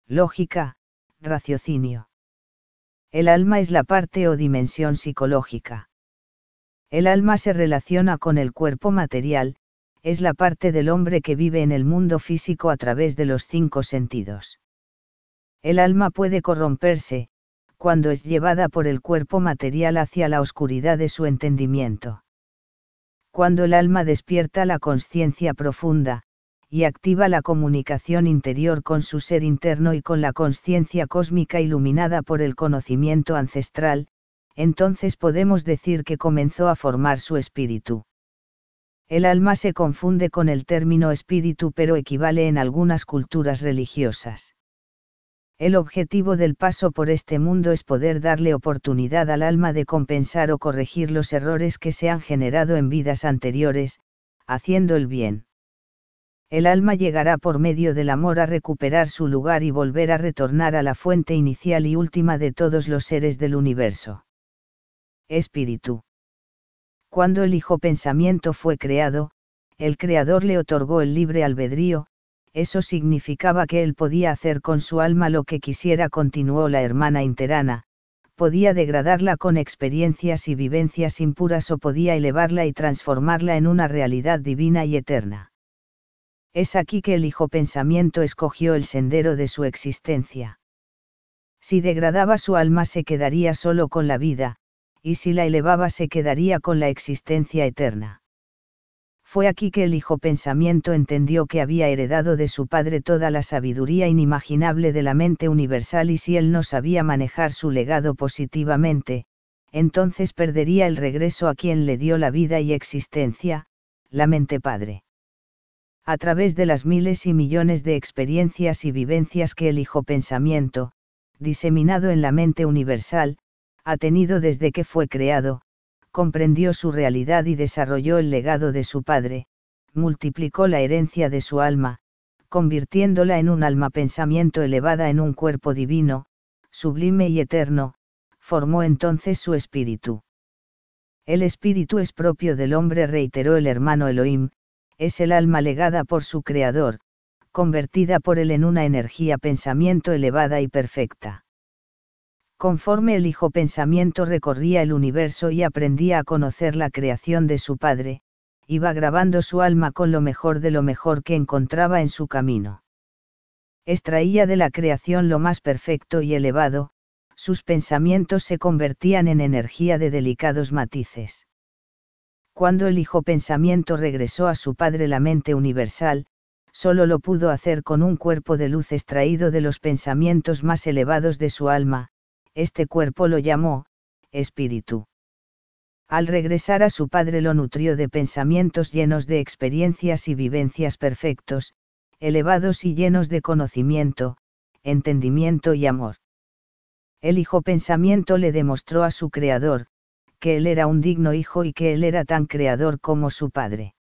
Lógica, raciocinio. El alma es la parte o dimensión psicológica. El alma se relaciona con el cuerpo material, es la parte del hombre que vive en el mundo físico a través de los 5 sentidos. El alma puede corromperse, cuando es llevada por el cuerpo material hacia la oscuridad de su entendimiento. Cuando el alma despierta la consciencia profunda, y activa la comunicación interior con su ser interno y con la consciencia cósmica iluminada por el conocimiento ancestral, entonces podemos decir que comenzó a formar su espíritu. El alma se confunde con el término espíritu, pero equivale en algunas culturas religiosas. El objetivo del paso por este mundo es poder darle oportunidad al alma de compensar o corregir los errores que se han generado en vidas anteriores, haciendo el bien. El alma llegará por medio del amor a recuperar su lugar y volver a retornar a la fuente inicial y última de todos los seres del universo. Espíritu. Cuando el Hijo Pensamiento fue creado, el Creador le otorgó el libre albedrío. Eso significaba que él podía hacer con su alma lo que quisiera, continuó la hermana Interana, podía degradarla con experiencias y vivencias impuras o podía elevarla y transformarla en una realidad divina y eterna. Es aquí que el Hijo Pensamiento escogió el sendero de su existencia. Si degradaba su alma se quedaría solo con la vida, y si la elevaba se quedaría con la existencia eterna. Fue aquí que el Hijo Pensamiento entendió que había heredado de su padre toda la sabiduría inimaginable de la mente universal y si él no sabía manejar su legado positivamente, entonces perdería el regreso a quien le dio la vida y existencia, la mente padre. A través de las miles y millones de experiencias y vivencias que el Hijo Pensamiento, diseminado en la mente universal, ha tenido desde que fue creado, comprendió su realidad y desarrolló el legado de su padre, multiplicó la herencia de su alma, convirtiéndola en un alma pensamiento elevada en un cuerpo divino, sublime y eterno, formó entonces su espíritu. El espíritu es propio del hombre, reiteró el hermano Elohim, es el alma legada por su creador, convertida por él en una energía pensamiento elevada y perfecta. Conforme el Hijo Pensamiento recorría el universo y aprendía a conocer la creación de su padre, iba grabando su alma con lo mejor de lo mejor que encontraba en su camino. Extraía de la creación lo más perfecto y elevado, sus pensamientos se convertían en energía de delicados matices. Cuando el Hijo Pensamiento regresó a su padre, la mente universal, solo lo pudo hacer con un cuerpo de luz extraído de los pensamientos más elevados de su alma. Este cuerpo lo llamó espíritu. Al regresar a su padre lo nutrió de pensamientos llenos de experiencias y vivencias perfectos, elevados y llenos de conocimiento, entendimiento y amor. El Hijo Pensamiento le demostró a su creador, que él era un digno hijo y que él era tan creador como su padre.